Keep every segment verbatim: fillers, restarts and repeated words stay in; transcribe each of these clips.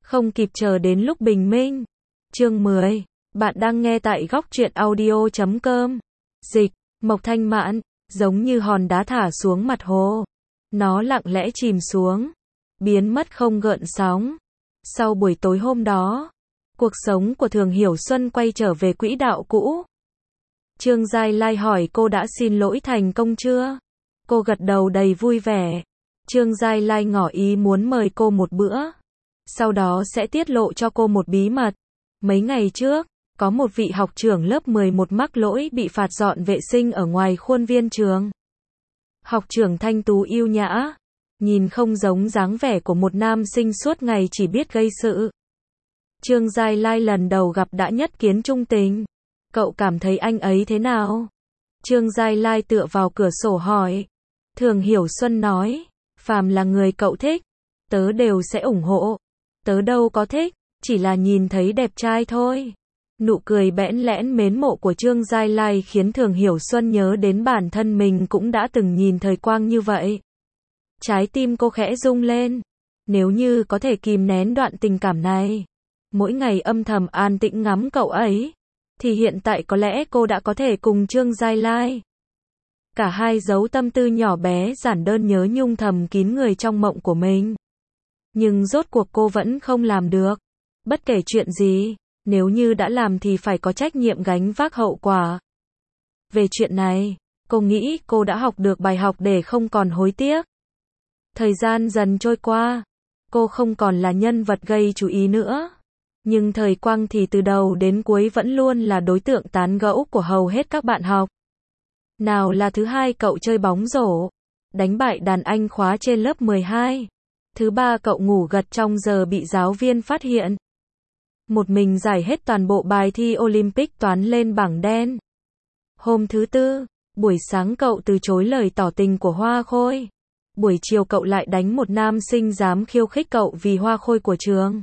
Không kịp chờ đến lúc bình minh. Chương mười. Bạn đang nghe tại góc truyện audio chấm com. Dịch, Mộc Thanh Mạn, giống như hòn đá thả xuống mặt hồ. Nó lặng lẽ chìm xuống, biến mất không gợn sóng. Sau buổi tối hôm đó, cuộc sống của Thường Hiểu Xuân quay trở về quỹ đạo cũ. Trương Giai Lai hỏi cô đã xin lỗi thành công chưa? Cô gật đầu đầy vui vẻ. Trương Giai Lai ngỏ ý muốn mời cô một bữa. Sau đó sẽ tiết lộ cho cô một bí mật. Mấy ngày trước, có một vị học trưởng lớp mười một mắc lỗi bị phạt dọn vệ sinh ở ngoài khuôn viên trường. Học trưởng thanh tú yêu nhã, nhìn không giống dáng vẻ của một nam sinh suốt ngày chỉ biết gây sự. Trương Giai Lai lần đầu gặp đã nhất kiến trung tình. Cậu cảm thấy anh ấy thế nào? Trương Giai Lai tựa vào cửa sổ hỏi. Thường Hiểu Xuân nói, phàm là người cậu thích, tớ đều sẽ ủng hộ. Tớ đâu có thích, chỉ là nhìn thấy đẹp trai thôi. Nụ cười bẽn lẽn mến mộ của Trương Giai Lai khiến Thường Hiểu Xuân nhớ đến bản thân mình cũng đã từng nhìn thời quang như vậy. Trái tim cô khẽ rung lên. Nếu như có thể kìm nén đoạn tình cảm này, mỗi ngày âm thầm an tĩnh ngắm cậu ấy, thì hiện tại có lẽ cô đã có thể cùng Trương Giai Lai. Cả hai giấu tâm tư nhỏ bé giản đơn nhớ nhung thầm kín người trong mộng của mình. Nhưng rốt cuộc cô vẫn không làm được. Bất kể chuyện gì, nếu như đã làm thì phải có trách nhiệm gánh vác hậu quả. Về chuyện này, cô nghĩ cô đã học được bài học để không còn hối tiếc. Thời gian dần trôi qua, cô không còn là nhân vật gây chú ý nữa. Nhưng thời quang thì từ đầu đến cuối vẫn luôn là đối tượng tán gẫu của hầu hết các bạn học. Nào là thứ hai cậu chơi bóng rổ, đánh bại đàn anh khóa trên lớp mười hai. Thứ ba cậu ngủ gật trong giờ bị giáo viên phát hiện. Một mình giải hết toàn bộ bài thi Olympic toán lên bảng đen. Hôm thứ tư, buổi sáng cậu từ chối lời tỏ tình của Hoa Khôi. Buổi chiều cậu lại đánh một nam sinh dám khiêu khích cậu vì Hoa Khôi của trường.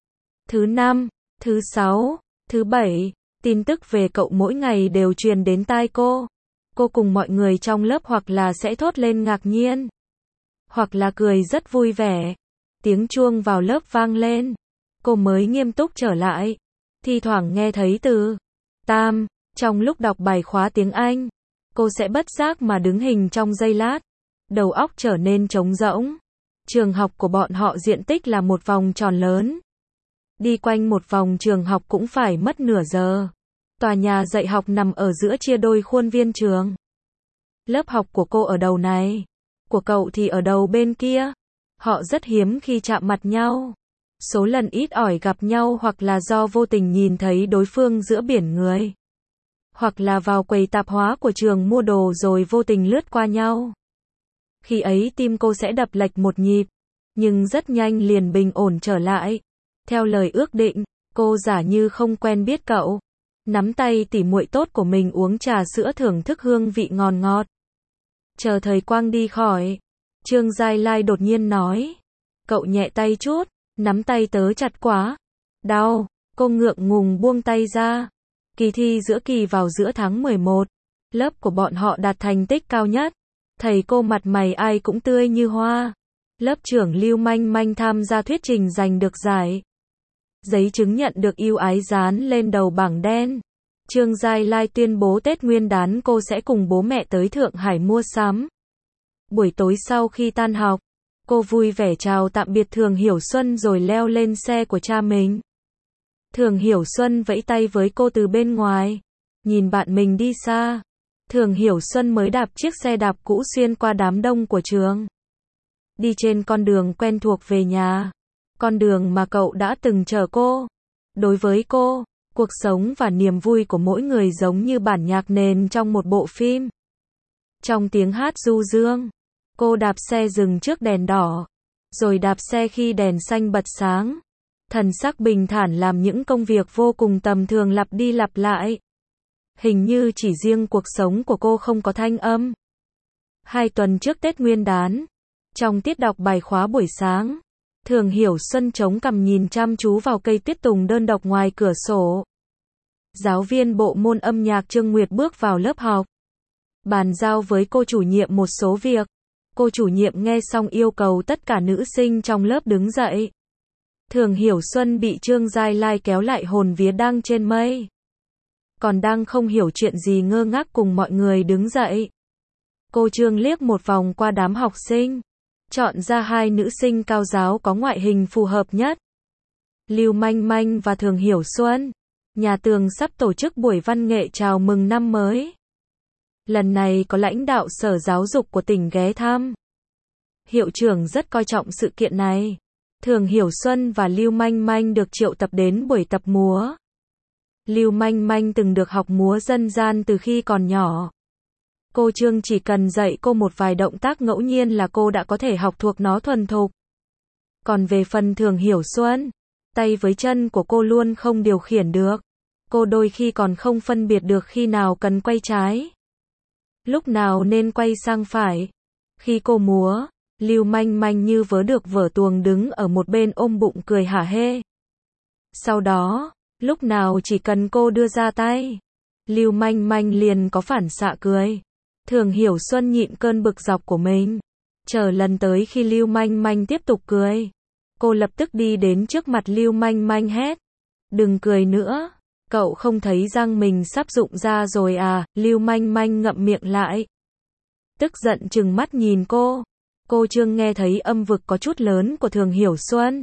Thứ năm, thứ sáu, thứ bảy, tin tức về cậu mỗi ngày đều truyền đến tai cô. Cô cùng mọi người trong lớp hoặc là sẽ thốt lên ngạc nhiên, hoặc là cười rất vui vẻ. Tiếng chuông vào lớp vang lên. Cô mới nghiêm túc trở lại. Thi thoảng nghe thấy từ tam trong lúc đọc bài khóa tiếng Anh. Cô sẽ bất giác mà đứng hình trong giây lát. Đầu óc trở nên trống rỗng. Trường học của bọn họ diện tích là một vòng tròn lớn. Đi quanh một vòng trường học cũng phải mất nửa giờ. Tòa nhà dạy học nằm ở giữa chia đôi khuôn viên trường. Lớp học của cô ở đầu này, của cậu thì ở đầu bên kia. Họ rất hiếm khi chạm mặt nhau. Số lần ít ỏi gặp nhau hoặc là do vô tình nhìn thấy đối phương giữa biển người, hoặc là vào quầy tạp hóa của trường mua đồ rồi vô tình lướt qua nhau. Khi ấy tim cô sẽ đập lệch một nhịp, nhưng rất nhanh liền bình ổn trở lại. Theo lời ước định, cô giả như không quen biết cậu, nắm tay tỉ muội tốt của mình uống trà sữa thưởng thức hương vị ngon ngọt. Chờ thời quang đi khỏi, Trương Giai Lai đột nhiên nói, cậu nhẹ tay chút, nắm tay tớ chặt quá. Đau, cô ngượng ngùng buông tay ra. Kỳ thi giữa kỳ vào giữa tháng mười một, lớp của bọn họ đạt thành tích cao nhất. Thầy cô mặt mày ai cũng tươi như hoa. Lớp trưởng Lưu Manh Manh tham gia thuyết trình giành được giải. Giấy chứng nhận được ưu ái dán lên đầu bảng đen. Trương Giai Lai tuyên bố Tết Nguyên đán cô sẽ cùng bố mẹ tới Thượng Hải mua sắm. Buổi tối sau khi tan học, cô vui vẻ chào tạm biệt Thường Hiểu Xuân rồi leo lên xe của cha mình. Thường Hiểu Xuân vẫy tay với cô từ bên ngoài. Nhìn bạn mình đi xa, Thường Hiểu Xuân mới đạp chiếc xe đạp cũ xuyên qua đám đông của trường. Đi trên con đường quen thuộc về nhà. Con đường mà cậu đã từng chở cô. Đối với cô, cuộc sống và niềm vui của mỗi người giống như bản nhạc nền trong một bộ phim. Trong tiếng hát du dương, cô đạp xe dừng trước đèn đỏ, rồi đạp xe khi đèn xanh bật sáng. Thần sắc bình thản làm những công việc vô cùng tầm thường lặp đi lặp lại. Hình như chỉ riêng cuộc sống của cô không có thanh âm. Hai tuần trước Tết Nguyên đán, trong tiết đọc bài khóa buổi sáng, Thường Hiểu Xuân chống cằm nhìn chăm chú vào cây tuyết tùng đơn độc ngoài cửa sổ. Giáo viên bộ môn âm nhạc Trương Nguyệt bước vào lớp học, bàn giao với cô chủ nhiệm một số việc. Cô chủ nhiệm nghe xong yêu cầu tất cả nữ sinh trong lớp đứng dậy. Thường Hiểu Xuân bị Trương Giai Lai kéo lại hồn vía đang trên mây. Còn đang không hiểu chuyện gì ngơ ngác cùng mọi người đứng dậy. Cô Trương liếc một vòng qua đám học sinh, chọn ra hai nữ sinh cao giáo có ngoại hình phù hợp nhất. Lưu Manh Manh và Thường Hiểu Xuân. Nhà Tường sắp tổ chức buổi văn nghệ chào mừng năm mới. Lần này có lãnh đạo Sở Giáo dục của tỉnh ghé thăm. Hiệu trưởng rất coi trọng sự kiện này. Thường Hiểu Xuân và Lưu Manh Manh được triệu tập đến buổi tập múa. Lưu Manh Manh từng được học múa dân gian từ khi còn nhỏ. Cô Trương chỉ cần dạy cô một vài động tác ngẫu nhiên là cô đã có thể học thuộc nó thuần thục. Còn về phần Thường Hiểu Xuân, tay với chân của cô luôn không điều khiển được. Cô đôi khi còn không phân biệt được khi nào cần quay trái, lúc nào nên quay sang phải. Khi cô múa, Lưu Manh Manh như vớ được vở tuồng đứng ở một bên ôm bụng cười hả hê. Sau đó, lúc nào chỉ cần cô đưa ra tay, Lưu Manh Manh liền có phản xạ cười. Thường Hiểu Xuân nhịn cơn bực dọc của mình, chờ lần tới khi Lưu Manh Manh tiếp tục cười, cô lập tức đi đến trước mặt Lưu Manh Manh hét: "Đừng cười nữa, cậu không thấy răng mình sắp rụng ra rồi à?" Lưu Manh Manh ngậm miệng lại, tức giận trừng mắt nhìn cô. Cô Trương nghe thấy âm vực có chút lớn của Thường Hiểu Xuân,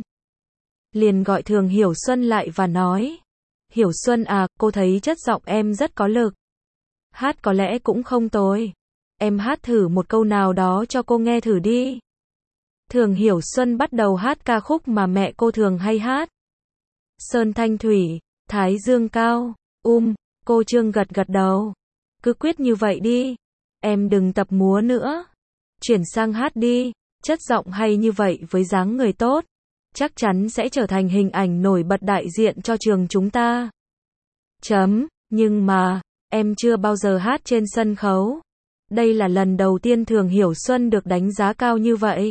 liền gọi Thường Hiểu Xuân lại và nói: "Hiểu Xuân à, cô thấy chất giọng em rất có lực. Hát có lẽ cũng không tồi. Em hát thử một câu nào đó cho cô nghe thử đi." Thường Hiểu Xuân bắt đầu hát ca khúc mà mẹ cô thường hay hát. Sơn thanh thủy, thái dương cao, um, cô Trương gật gật đầu. "Cứ quyết như vậy đi. Em đừng tập múa nữa. Chuyển sang hát đi, chất giọng hay như vậy với dáng người tốt, chắc chắn sẽ trở thành hình ảnh nổi bật đại diện cho trường chúng ta." Chấm, nhưng mà, em chưa bao giờ hát trên sân khấu. Đây là lần đầu tiên Thường Hiểu Xuân được đánh giá cao như vậy.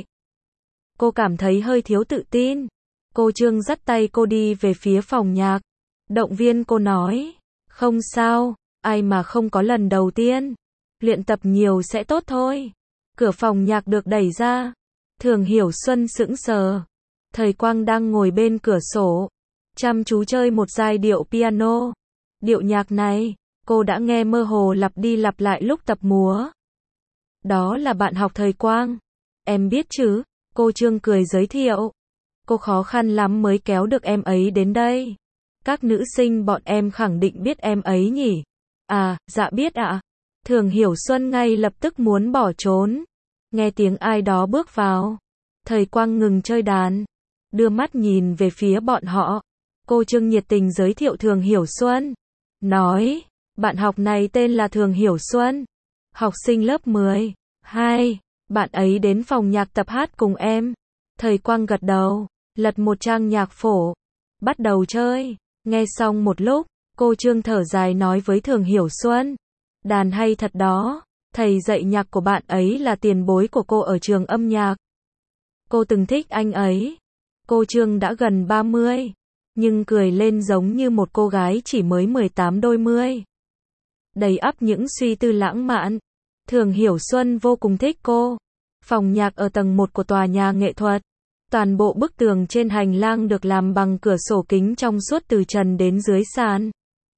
Cô cảm thấy hơi thiếu tự tin. Cô Trương dắt tay cô đi về phía phòng nhạc. Động viên cô nói: "Không sao, ai mà không có lần đầu tiên. Luyện tập nhiều sẽ tốt thôi." Cửa phòng nhạc được đẩy ra. Thường Hiểu Xuân sững sờ. Thầy Quang đang ngồi bên cửa sổ, chăm chú chơi một giai điệu piano. Điệu nhạc này, cô đã nghe mơ hồ lặp đi lặp lại lúc tập múa. "Đó là bạn học thầy Quang. Em biết chứ?" Cô Trương cười giới thiệu. "Cô khó khăn lắm mới kéo được em ấy đến đây. Các nữ sinh bọn em khẳng định biết em ấy nhỉ?" "À, dạ biết ạ." Thường Hiểu Xuân ngay lập tức muốn bỏ trốn. Nghe tiếng ai đó bước vào. Thầy Quang ngừng chơi đàn, đưa mắt nhìn về phía bọn họ. Cô Trương nhiệt tình giới thiệu Thường Hiểu Xuân, nói: "Bạn học này tên là Thường Hiểu Xuân, học sinh lớp mười hai, bạn ấy đến phòng nhạc tập hát cùng em." Thầy Quang gật đầu, lật một trang nhạc phổ, bắt đầu chơi. Nghe xong một lúc, cô Trương thở dài nói với Thường Hiểu Xuân: "Đàn hay thật đó, thầy dạy nhạc của bạn ấy là tiền bối của cô ở trường âm nhạc. Cô từng thích anh ấy." Cô Trương đã gần ba mươi, nhưng cười lên giống như một cô gái chỉ mới mười tám đôi mươi. Đầy ắp những suy tư lãng mạn. Thường Hiểu Xuân vô cùng thích cô. Phòng nhạc ở tầng một của tòa nhà nghệ thuật. Toàn bộ bức tường trên hành lang được làm bằng cửa sổ kính trong suốt từ trần đến dưới sàn.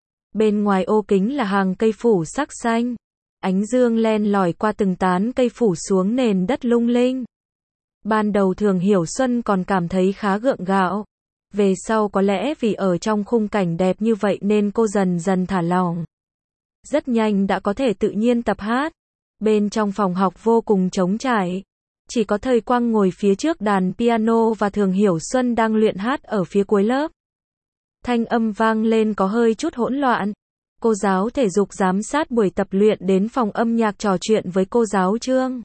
Bên ngoài ô kính là hàng cây phủ sắc xanh. Ánh dương len lỏi qua từng tán cây phủ xuống nền đất lung linh. Ban đầu Thường Hiểu Xuân còn cảm thấy khá gượng gạo. Về sau có lẽ vì ở trong khung cảnh đẹp như vậy nên cô dần dần thả lỏng. Rất nhanh đã có thể tự nhiên tập hát. Bên trong phòng học vô cùng trống trải. Chỉ có thầy Quang ngồi phía trước đàn piano và Thường Hiểu Xuân đang luyện hát ở phía cuối lớp. Thanh âm vang lên có hơi chút hỗn loạn. Cô giáo thể dục giám sát buổi tập luyện đến phòng âm nhạc trò chuyện với cô giáo Trương.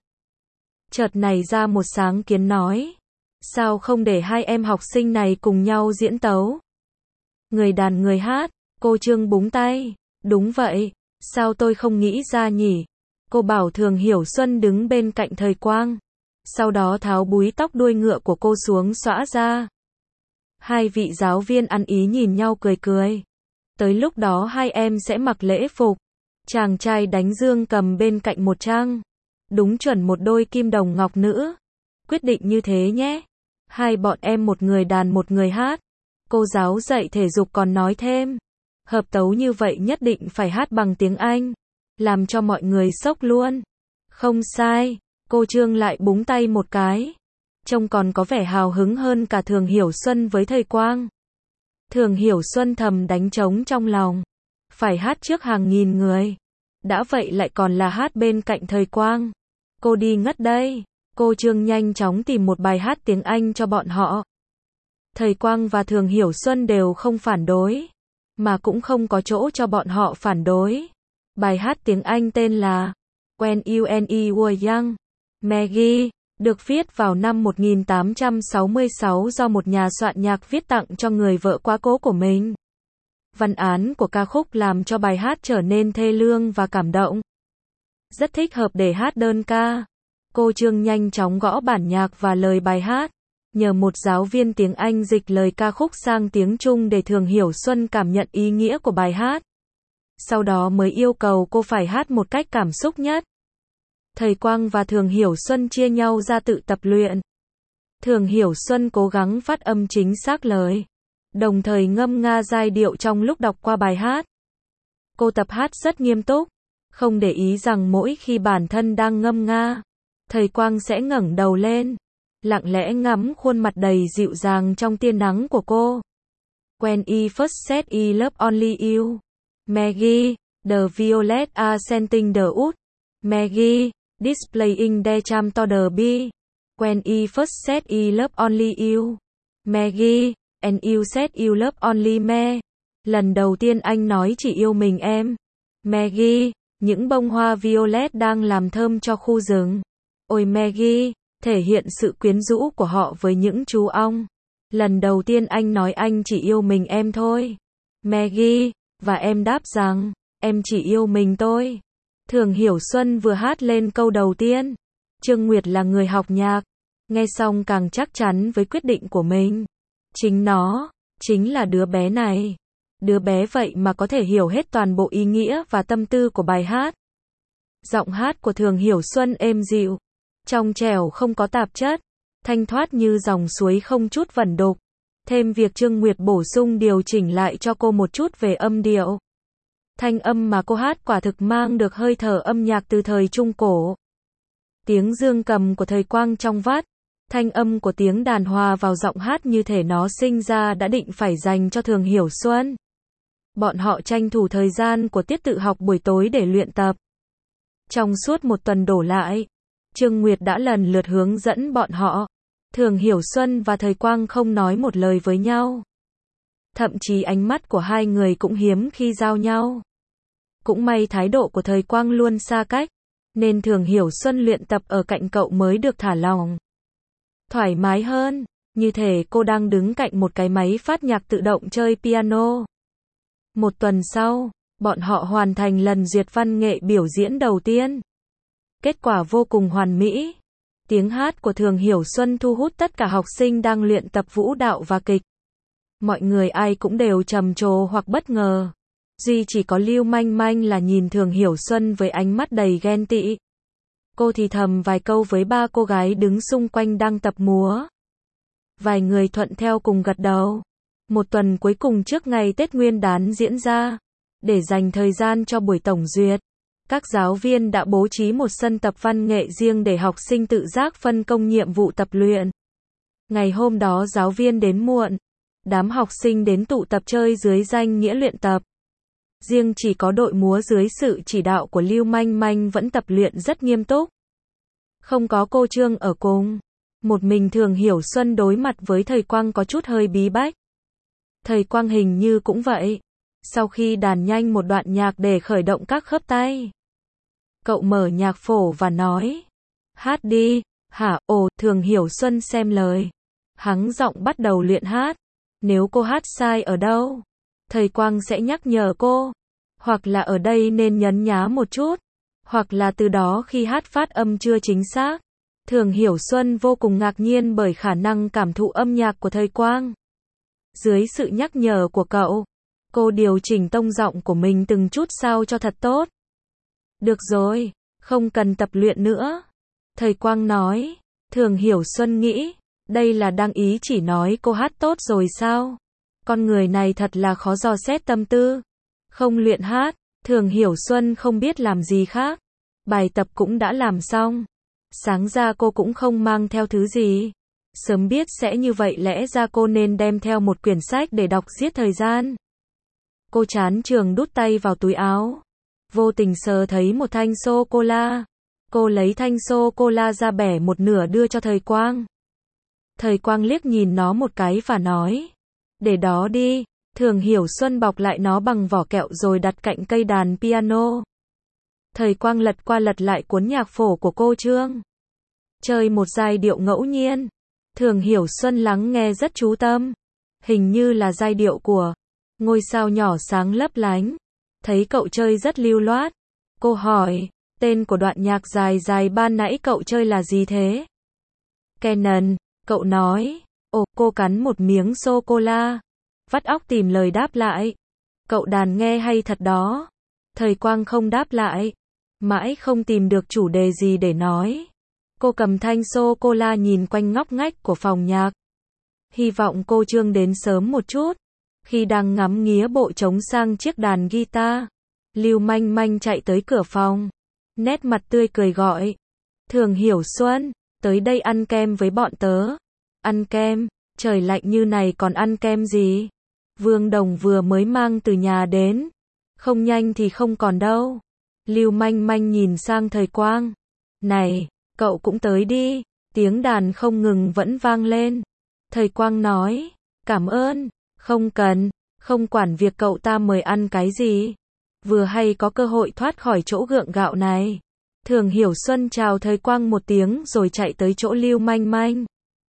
Chợt nảy ra một sáng kiến nói: "Sao không để hai em học sinh này cùng nhau diễn tấu? Người đàn người hát." Cô Trương búng tay: "Đúng vậy, sao tôi không nghĩ ra nhỉ?" Cô bảo Thường Hiểu Xuân đứng bên cạnh thầy Quang. Sau đó tháo búi tóc đuôi ngựa của cô xuống xõa ra. Hai vị giáo viên ăn ý nhìn nhau cười cười. Tới lúc đó hai em sẽ mặc lễ phục. Chàng trai đánh dương cầm bên cạnh một trang. Đúng chuẩn một đôi kim đồng ngọc nữ. Quyết định như thế nhé. Hai bọn em một người đàn một người hát. Cô giáo dạy thể dục còn nói thêm. Hợp tấu như vậy nhất định phải hát bằng tiếng Anh. Làm cho mọi người sốc luôn. Không sai. Cô Trương lại búng tay một cái. Trông còn có vẻ hào hứng hơn cả Thường Hiểu Xuân với thầy Quang. Thường Hiểu Xuân thầm đánh trống trong lòng. Phải hát trước hàng nghìn người. Đã vậy lại còn là hát bên cạnh thầy Quang. Cô đi ngất đây. Cô Trương nhanh chóng tìm một bài hát tiếng Anh cho bọn họ. Thầy Quang và Thường Hiểu Xuân đều không phản đối. Mà cũng không có chỗ cho bọn họ phản đối. Bài hát tiếng Anh tên là When You and I Were Young, Maggie, được viết vào năm một nghìn tám trăm sáu mươi sáu do một nhà soạn nhạc viết tặng cho người vợ quá cố của mình. Văn án của ca khúc làm cho bài hát trở nên thê lương và cảm động. Rất thích hợp để hát đơn ca. Cô Trương nhanh chóng gõ bản nhạc và lời bài hát. Nhờ một giáo viên tiếng Anh dịch lời ca khúc sang tiếng Trung để Thường Hiểu Xuân cảm nhận ý nghĩa của bài hát. Sau đó mới yêu cầu cô phải hát một cách cảm xúc nhất. Thầy Quang và Thường Hiểu Xuân chia nhau ra tự tập luyện. Thường Hiểu Xuân cố gắng phát âm chính xác lời, đồng thời ngâm nga giai điệu trong lúc đọc qua bài hát. Cô tập hát rất nghiêm túc, không để ý rằng mỗi khi bản thân đang ngâm nga, thầy Quang sẽ ngẩng đầu lên, lặng lẽ ngắm khuôn mặt đầy dịu dàng trong tia nắng của cô. When I first said I love only you, Maggie, the violet are scenting the wood, Maggie, displaying their charm to the bee. When I first said I love only you, Maggie, and you said you love only me. Lần đầu tiên anh nói chỉ yêu mình em, Maggie, những bông hoa violet đang làm thơm cho khu rừng. Ôi Maggie, thể hiện sự quyến rũ của họ với những chú ong. Lần đầu tiên anh nói anh chỉ yêu mình em thôi, Maggie, và em đáp rằng, em chỉ yêu mình tôi. Thường Hiểu Xuân vừa hát lên câu đầu tiên. Trương Nguyệt là người học nhạc. Nghe xong càng chắc chắn với quyết định của mình. Chính nó, chính là đứa bé này. Đứa bé vậy mà có thể hiểu hết toàn bộ ý nghĩa và tâm tư của bài hát. Giọng hát của Thường Hiểu Xuân êm dịu, trong trẻo không có tạp chất, thanh thoát như dòng suối không chút vẩn đục. Thêm việc Trương Nguyệt bổ sung điều chỉnh lại cho cô một chút về âm điệu. Thanh âm mà cô hát quả thực mang được hơi thở âm nhạc từ thời Trung Cổ. Tiếng dương cầm của thầy Quang trong vắt, thanh âm của tiếng đàn hòa vào giọng hát như thể nó sinh ra đã định phải dành cho Thường Hiểu Xuân. Bọn họ tranh thủ thời gian của tiết tự học buổi tối để luyện tập. Trong suốt một tuần đổ lại, Trương Nguyệt đã lần lượt hướng dẫn bọn họ. Thường Hiểu Xuân và thầy Quang không nói một lời với nhau. Thậm chí ánh mắt của hai người cũng hiếm khi giao nhau. Cũng may thái độ của thầy Quang luôn xa cách, nên Thường Hiểu Xuân luyện tập ở cạnh cậu mới được thả lỏng. Thoải mái hơn, như thể cô đang đứng cạnh một cái máy phát nhạc tự động chơi piano. Một tuần sau, bọn họ hoàn thành lần duyệt văn nghệ biểu diễn đầu tiên. Kết quả vô cùng hoàn mỹ. Tiếng hát của Thường Hiểu Xuân thu hút tất cả học sinh đang luyện tập vũ đạo và kịch. Mọi người ai cũng đều trầm trồ hoặc bất ngờ. Duy chỉ có Lưu Manh Manh là nhìn Thường Hiểu Xuân với ánh mắt đầy ghen tị. Cô thì thầm vài câu với ba cô gái đứng xung quanh đang tập múa. Vài người thuận theo cùng gật đầu. Một tuần cuối cùng trước ngày Tết Nguyên đán diễn ra, để dành thời gian cho buổi tổng duyệt, các giáo viên đã bố trí một sân tập văn nghệ riêng để học sinh tự giác phân công nhiệm vụ tập luyện. Ngày hôm đó giáo viên đến muộn, đám học sinh đến tụ tập chơi dưới danh nghĩa luyện tập. Riêng chỉ có đội múa dưới sự chỉ đạo của Lưu Manh Manh vẫn tập luyện rất nghiêm túc. Không có cô Trương ở cùng. Một mình Thường Hiểu Xuân đối mặt với thầy Quang có chút hơi bí bách. Thầy Quang hình như cũng vậy. Sau khi đàn nhanh một đoạn nhạc để khởi động các khớp tay, cậu mở nhạc phổ và nói, hát đi. Hả? Ồ, Thường Hiểu Xuân xem lời, hắng giọng bắt đầu luyện hát. Nếu cô hát sai ở đâu, thầy Quang sẽ nhắc nhở cô. Hoặc là ở đây nên nhấn nhá một chút. Hoặc là từ đó khi hát phát âm chưa chính xác. Thường Hiểu Xuân vô cùng ngạc nhiên bởi khả năng cảm thụ âm nhạc của thầy Quang. Dưới sự nhắc nhở của cậu, cô điều chỉnh tông giọng của mình từng chút sao cho thật tốt. Được rồi, không cần tập luyện nữa, thầy Quang nói. Thường Hiểu Xuân nghĩ, Đây là đang ý chỉ nói cô hát tốt rồi sao? Con người này thật là khó dò xét tâm tư. Không luyện hát, Thường Hiểu Xuân không biết làm gì khác. Bài tập cũng đã làm xong. Sáng ra cô cũng không mang theo thứ gì. Sớm biết sẽ như vậy lẽ ra cô nên đem theo một quyển sách để đọc giết thời gian. Cô chán trường đút tay vào túi áo. Vô tình sờ thấy một thanh sô-cô-la. Cô lấy thanh sô-cô-la ra bẻ một nửa đưa cho Thời Quang. Thời Quang liếc nhìn nó một cái và nói. Để đó đi. Thường Hiểu Xuân bọc lại nó bằng vỏ kẹo rồi đặt cạnh cây đàn piano. Thời Quang lật qua lật lại cuốn nhạc phổ của cô Trương. Chơi một giai điệu ngẫu nhiên. Thường Hiểu Xuân lắng nghe rất chú tâm. Hình như là giai điệu của Ngôi sao nhỏ sáng lấp lánh. Thấy cậu chơi rất lưu loát. Cô hỏi, tên của đoạn nhạc dài dài ban nãy cậu chơi là gì thế? Canon, cậu nói. Ồ, cô cắn một miếng sô-cô-la. Vắt óc tìm lời đáp lại. Cậu đàn nghe hay thật đó. Thời Quang không đáp lại. Mãi không tìm được chủ đề gì để nói. Cô cầm thanh sô-cô-la nhìn quanh ngóc ngách của phòng nhạc. Hy vọng cô Trương đến sớm một chút. Khi đang ngắm nghía bộ trống sang chiếc đàn guitar, Lưu Manh Manh chạy tới cửa phòng. Nét mặt tươi cười gọi. Thường Hiểu Xuân, tới đây ăn kem với bọn tớ. Ăn kem? Trời lạnh như này còn ăn kem gì? Vương Đồng vừa mới mang từ nhà đến. Không nhanh thì không còn đâu. Lưu Manh Manh nhìn sang Thời Quang. Này, cậu cũng tới đi. Tiếng đàn không ngừng vẫn vang lên. Thời Quang nói. Cảm ơn. Không cần. Không quản việc cậu ta mời ăn cái gì. Vừa hay có cơ hội thoát khỏi chỗ gượng gạo này. Thường Hiểu Xuân chào Thời Quang một tiếng rồi chạy tới chỗ Lưu Manh Manh.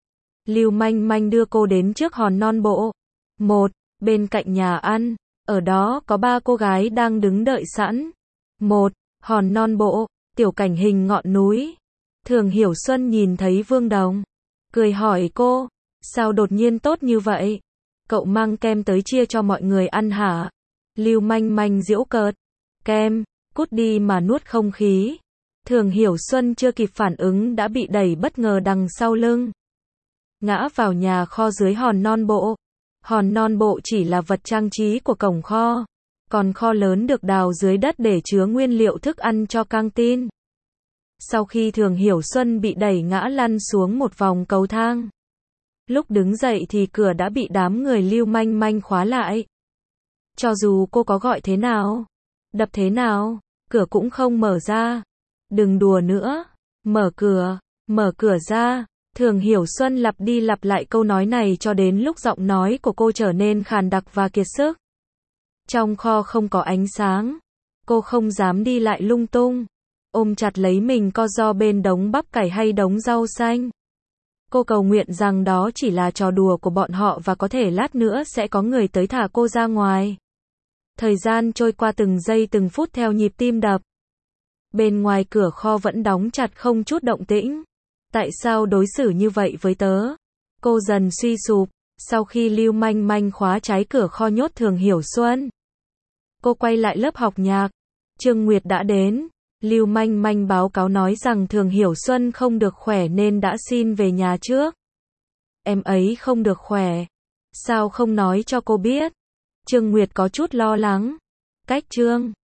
Lưu Manh Manh đưa cô đến trước hòn non bộ. Một, bên cạnh nhà ăn. Ở đó có ba cô gái đang đứng đợi sẵn. Một, hòn non bộ, tiểu cảnh hình ngọn núi. Thường Hiểu Xuân nhìn thấy Vương Đồng. Cười hỏi cô, sao đột nhiên tốt như vậy? Cậu mang kem tới chia cho mọi người ăn hả? Lưu Manh Manh giễu cợt. Kem, cút đi mà nuốt không khí. Thường Hiểu Xuân chưa kịp phản ứng đã bị đẩy bất ngờ đằng sau lưng. Ngã vào nhà kho dưới hòn non bộ. Hòn non bộ chỉ là vật trang trí của cổng kho. Còn kho lớn được đào dưới đất để chứa nguyên liệu thức ăn cho căng tin. Sau khi Thường Hiểu Xuân bị đẩy ngã lăn xuống một vòng cầu thang. Lúc đứng dậy thì cửa đã bị đám người Lưu Manh Manh khóa lại. Cho dù cô có gọi thế nào, đập thế nào, cửa cũng không mở ra. Đừng đùa nữa. Mở cửa, mở cửa ra. Thường Hiểu Xuân lặp đi lặp lại câu nói này cho đến lúc giọng nói của cô trở nên khàn đặc và kiệt sức. Trong kho không có ánh sáng. Cô không dám đi lại lung tung. Ôm chặt lấy mình co ro bên đống bắp cải hay đống rau xanh. Cô cầu nguyện rằng đó chỉ là trò đùa của bọn họ và có thể lát nữa sẽ có người tới thả cô ra ngoài. Thời gian trôi qua từng giây từng phút theo nhịp tim đập. Bên ngoài cửa kho vẫn đóng chặt không chút động tĩnh. Tại sao đối xử như vậy với tớ? Cô dần suy sụp. Sau khi Lưu Manh Manh khóa trái cửa kho nhốt Thường Hiểu Xuân, cô quay lại lớp học nhạc. Trương Nguyệt đã đến. Lưu Manh Manh báo cáo nói rằng Thường Hiểu Xuân không được khỏe nên đã xin về nhà trước. Em ấy không được khỏe. Sao không nói cho cô biết? Trương Nguyệt có chút lo lắng. Cách Trương